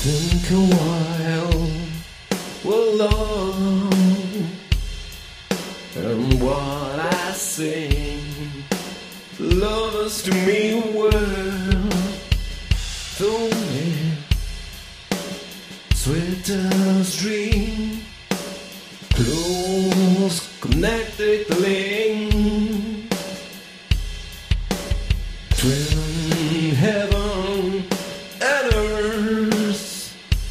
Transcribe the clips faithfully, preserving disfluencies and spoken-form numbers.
Think a while, well, love, and what I sing, lovers to me were only sweetest dream, close connected link, twin heaven and earth.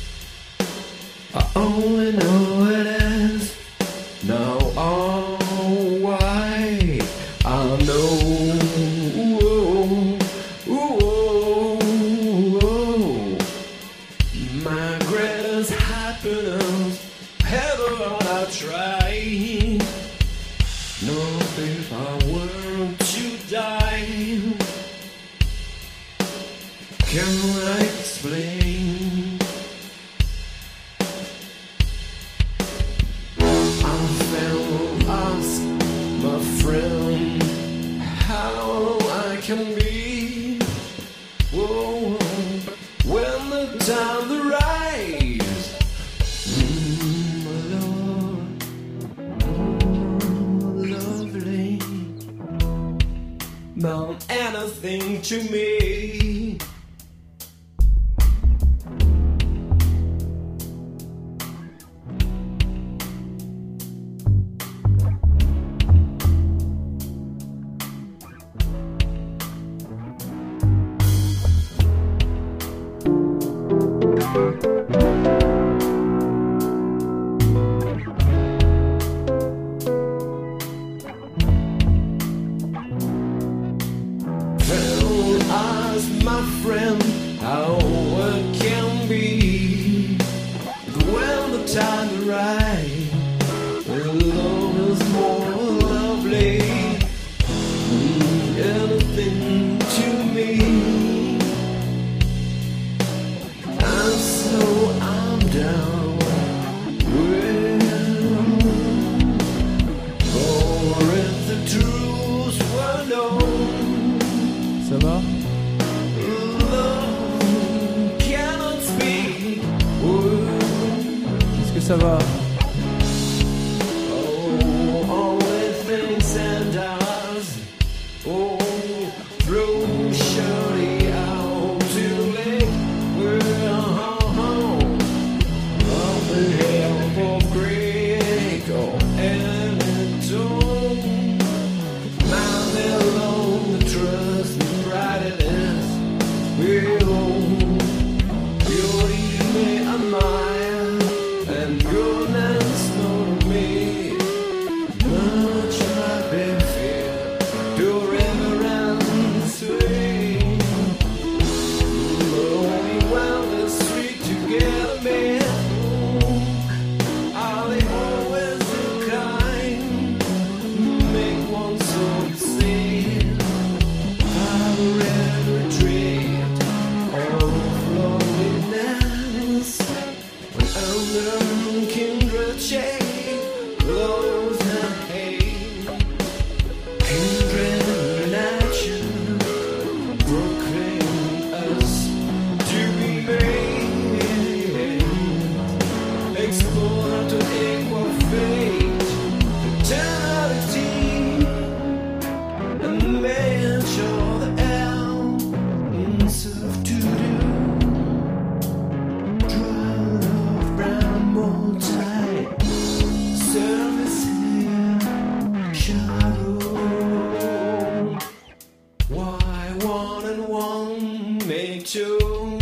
I only know it is now all why I know. Ooh, ooh, ooh, my greatest happiness ever I tried. Not if I were to die. Can I explain? I fell ask my friend how I can be. Whoa, when the time arrives, mm, Lord, oh, lovely, not anything to me. Well, ask my friend how it can be when the time arrives. Love is more lovely than anything to me. And so I'm down well, for if the truth were known, Ça va? love cannot speak words. Est-ce que ça va? Oh, only things and us. Oh, throw surely out to lake. We're home of the help of Greek or any tone. Man alone, the trust and pride it is. We'll beauty may admire and goodness know me. Much I be fear to reverence way. Only when the street together men are they always so kind, make one so insane. I've read retreat of loneliness when under kindred shade glows and hate. Kindred nature proclaim us to be made, explore to equal fate, eternity, and measure the else of to do. Dry love, brown mold tide, surface here, shadow. Why one and one make two?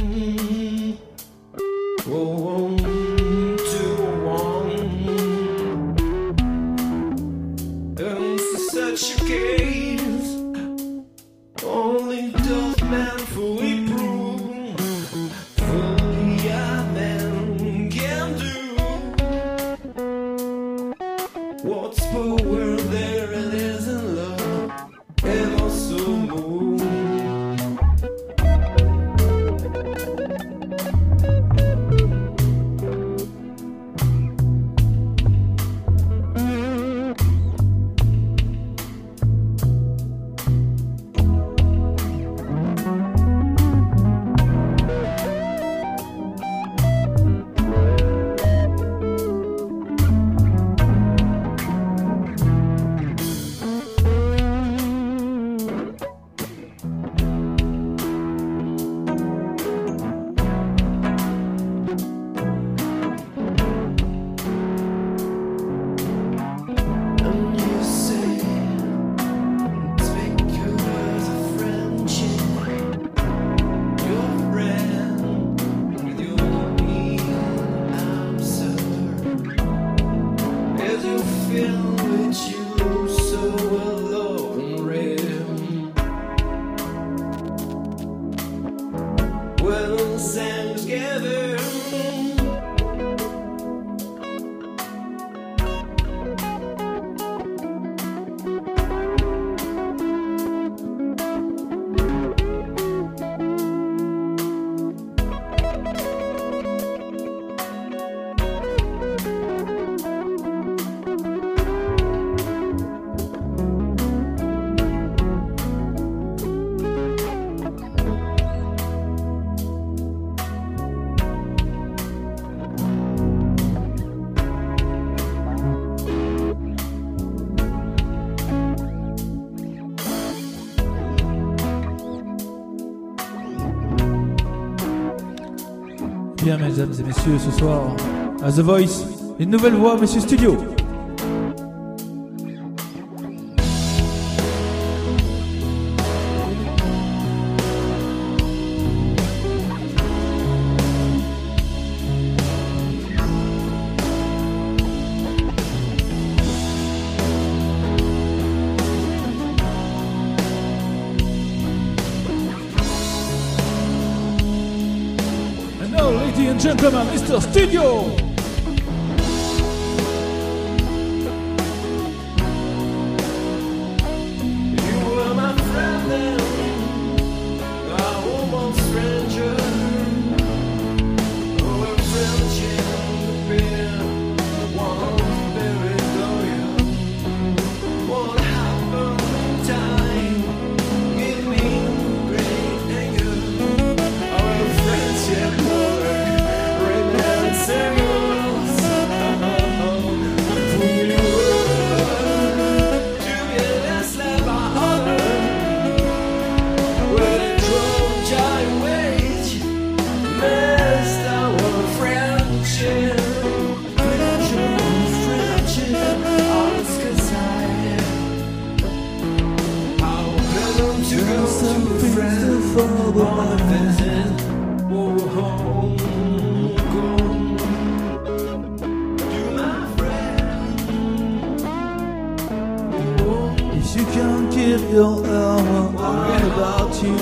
Oh, one to one. In such a case, we'll sing together. Bien, mesdames et messieurs, ce soir, à The Voice, une nouvelle voix, Monsieur Studio. Ladies and gentlemen, Mister Studio! You were my friend then, a woman stranger. Oh, a friendship been one very loyal. What happened? Time gave me great anger. Our friendship. If you can't give your all, what about you?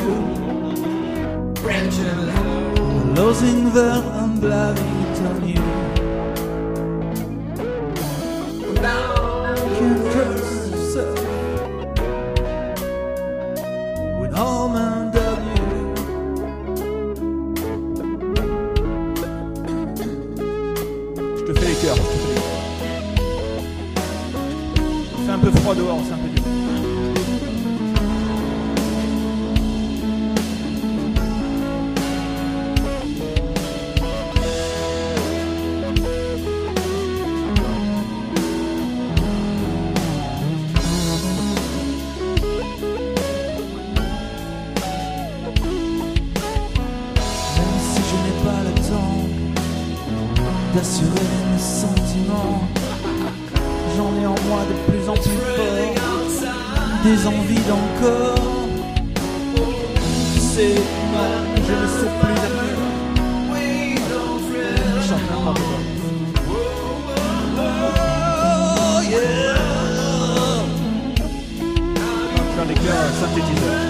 Losing the unbelieving on you. Can't trust yourself when all men love you. Je te fais les cœurs, je te fais les cœurs. Il fait un peu froid dehors, c'est un peu dur. D'assurer mes sentiments, j'en ai en moi de plus en plus fort, des envies d'encore. C'est moi, je ne sais plus d'ailleurs. Je chante un peu. Oh yeah. On va faire des cœurs synthétiseurs.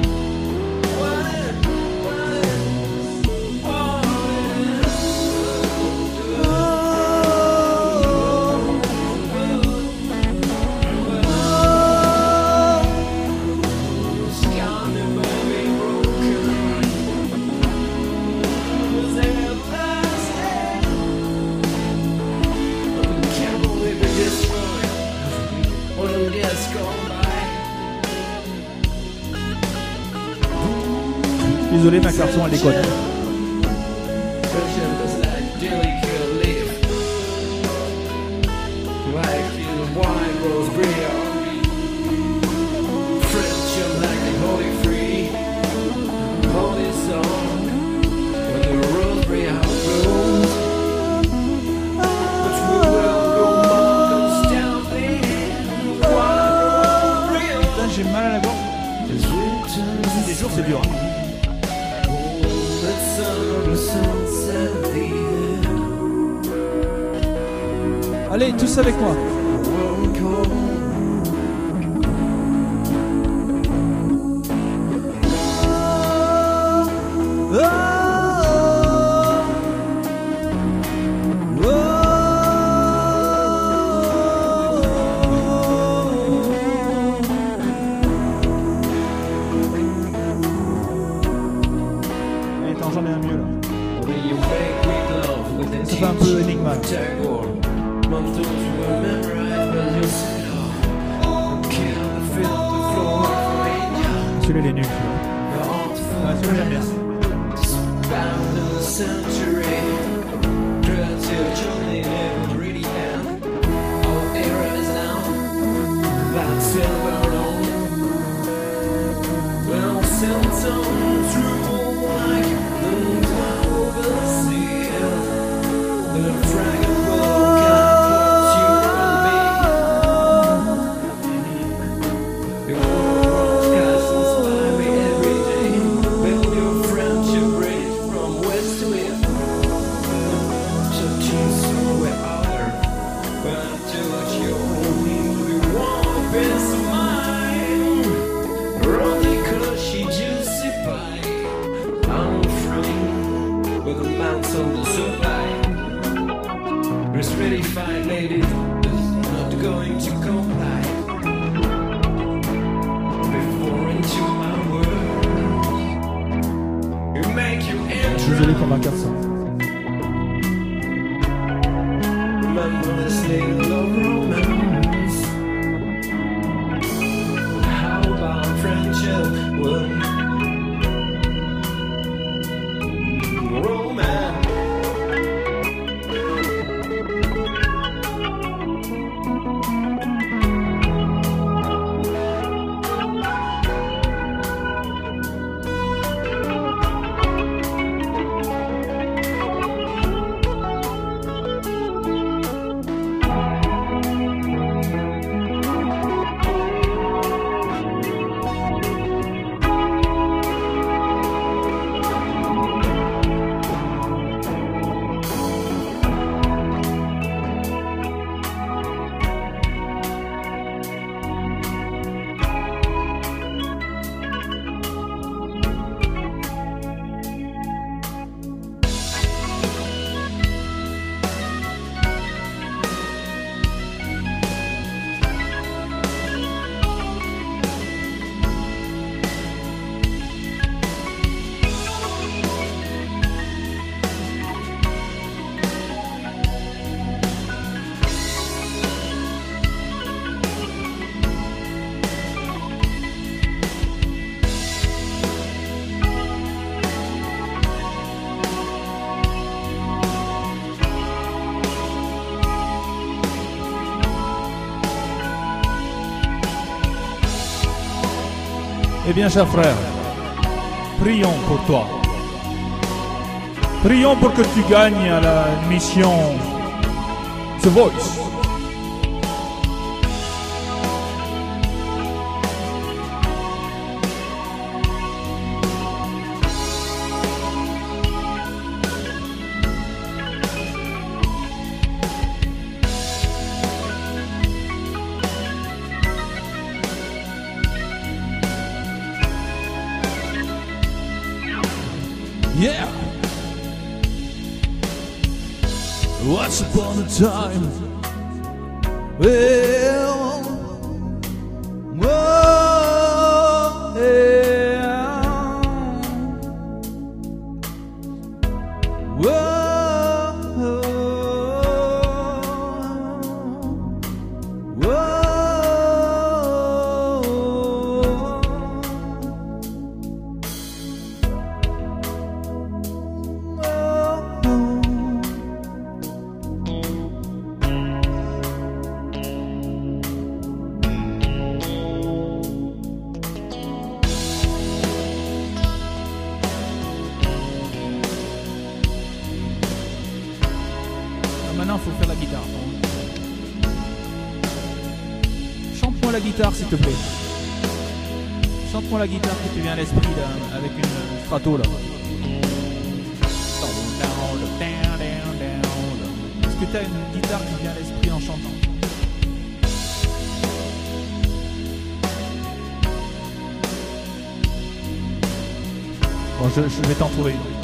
Désolé, ma garçon, elle déconne. J'ai mal à la gorge. Des jours, c'est dur. Allez, tous avec moi. Oh, oh. fait un peu énigma. Celui-là, il est nul. Ah, celui-là, j'aime bien. Pretty fine lady, not going to comply. Before into my world, you make you Désolé pour ma quatre cents. Remember this little love romance. How about friendship? Well, romance. Eh bien, cher frère, prions pour toi. Prions pour que tu gagnes à la mission The Voice. Yeah. Once upon a time, well, whoa, yeah, whoa, whoa. Maintenant, il faut faire la guitare. Chante-moi la guitare, s'il te plaît. Chante-moi la guitare qui te vient à l'esprit là, avec une strato là. Est-ce que tu as une guitare qui vient à l'esprit en chantant? Bon, je, je vais t'en trouver une.